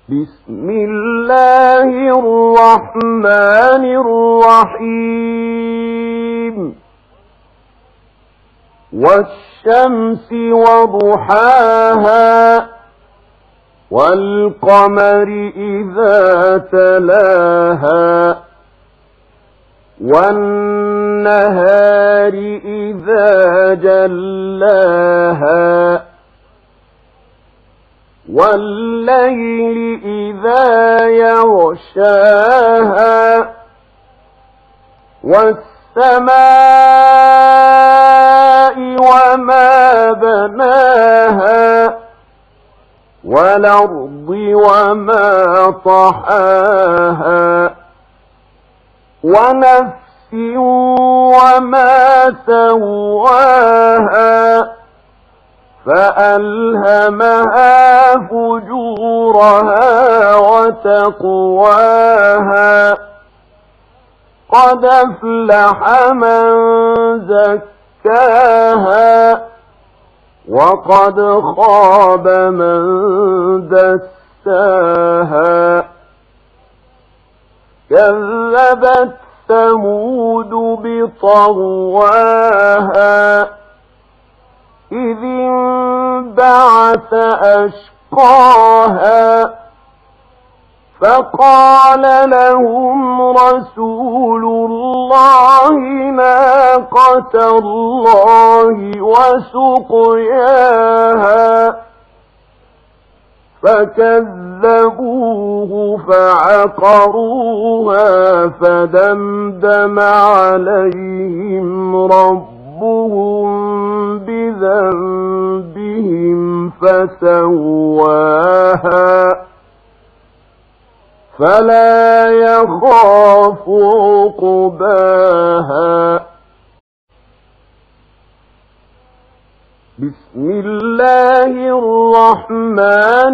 بسم الله الرحمن الرحيم والشمس وضحاها والقمر إذا تلاها والنهار إذا جلاها والليل إذا يغشاها والسماء وما بناها والأرض وما طحاها ونفس وما سواها فألهمها فجورها وتقواها قد أفلح من زكاها وقد خاب من دساها كذبت ثمود بطغواها إذ انبعث أشقاها فقال لهم رسول الله ناقة الله وسقياها فكذبوه فعقروها فدمدم عليهم ربهم بذنبهم فسواها فلا يخاف عقباها بسم الله الرحمن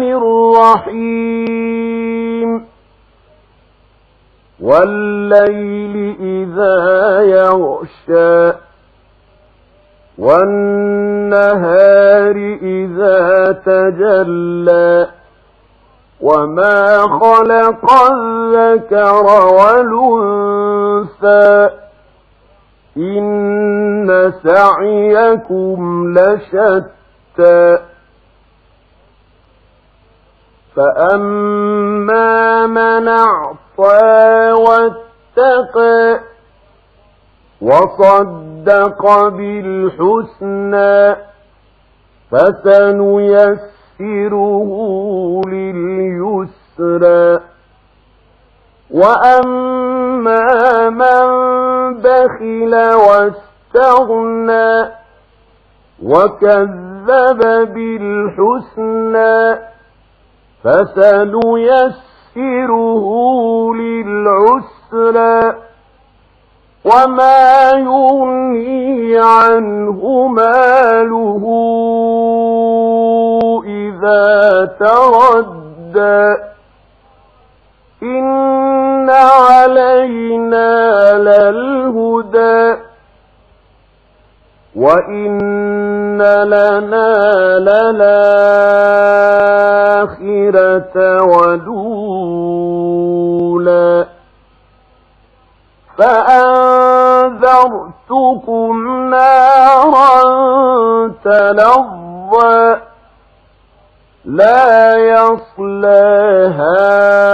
الرحيم والليل إذا يغشى والنهار إذا تجلى وما خلق الذكر والأنثى إن سعيكم لشتى فأما من أعطى واتقى وصدق بالحسنى فسنيسره لليسرى وأما من بخل واستغنى وكذب بالحسنى فسنيسره للعسرى وما يغني عنه ماله إذا تردى إن علينا للهدى وإن لنا للآخرة والأولى فأنذرتكم نارا تلظى لا يصلاها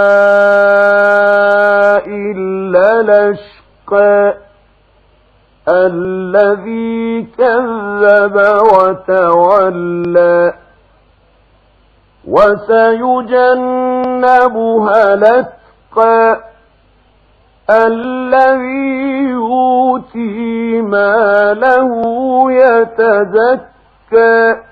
إلا الأشقى الذي كذب وتولى وسيجنبها الأتقى الذي يؤتي ماله يتزكى